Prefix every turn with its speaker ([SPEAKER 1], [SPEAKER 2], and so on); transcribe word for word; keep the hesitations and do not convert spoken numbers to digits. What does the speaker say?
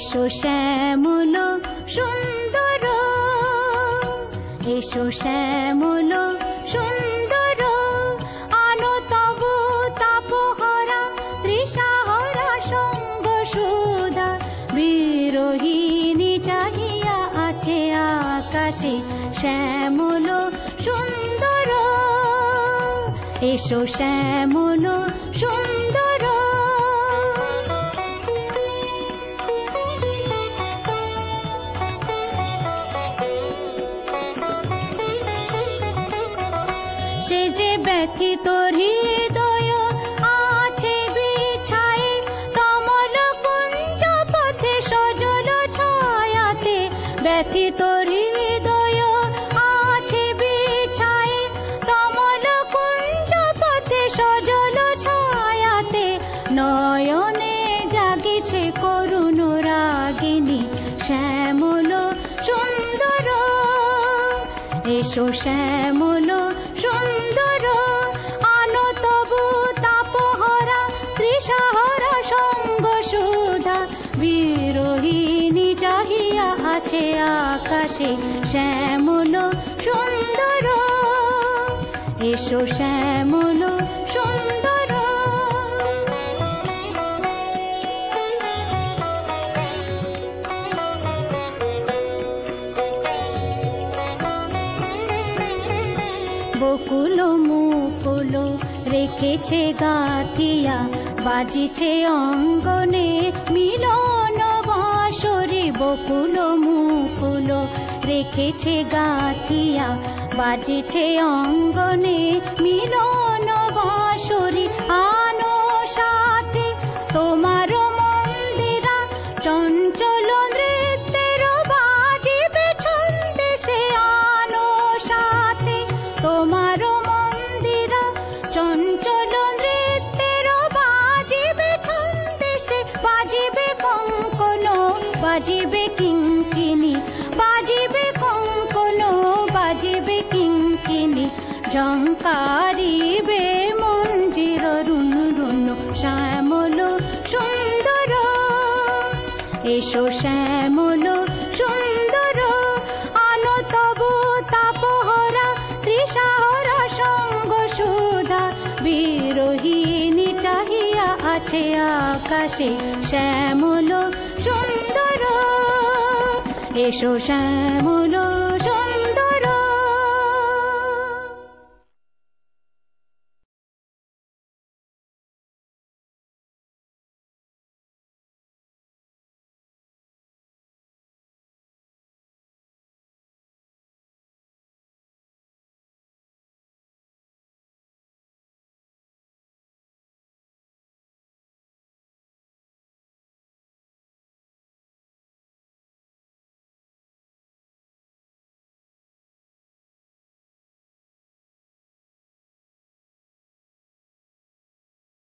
[SPEAKER 1] এসো শ্যামল সুন্দর, এসো শ্যামল সুন্দর, আনো তবু তাপহরা তৃষাহরা সঙ্গ সুধা। বিরোহিণী চাহিয়া আছে আকাশে শ্যামল সুন্দর, এসো শ্যামল সুন্দর। সে যে ব্যথিত হৃদয় আছে বিছায়ে, কমল কুঞ্জ পথে সজল ছায়াতে। ব্যথিত হৃদয় আছে বিছায়ে, কমল কুঞ্জ পথে সজল ছায়াতে। নয়নে জাগিছে করুণ রাগিনী শ্যামল সুন্দর, এসো শ্যামল সুন্দর, আনো তবু তাপহরা তৃষাহরা সঙ্গ সুধা। বিরোহিণী চাহিয়া আছে আকাশে শ্যামল সুন্দর, এসো শ্যামল সুন্দর। বকুল মুকুল রেখেছে গাথিয়া, বাজিছে অঙ্গনে মিলন বাঁশরি। বকুল মুকুল রেখেছে গাথিয়া, বাজিছে অঙ্গনে মিলন বাঁশরি। আনো সাথে তোমার মন্দিরা, চঞ্চল নৃত্যের বাজিবে ছন্দে সে। আনো সাথে তোমার মন্দিরা, চঞ্চল নৃত্যের বাজিবে ছন্দে সে। বাজিবে কঙ্কন, বাজিবে কিঙ্কিনি, বাজিবে কঙ্কন, বাজিবে কিঙ্কিনি। ঝঙ্কারিবে মঞ্জির রুন রুন শ্যামল সুন্দর, এসো শ্যামল সুন্দর, আনো তবু তাপহরা তৃষাহরা সঙ্গ সুধা। বিরোহিণী চাহিয়া আছে আকাশে শ্যামল সুন্দর, এসো শ্যামল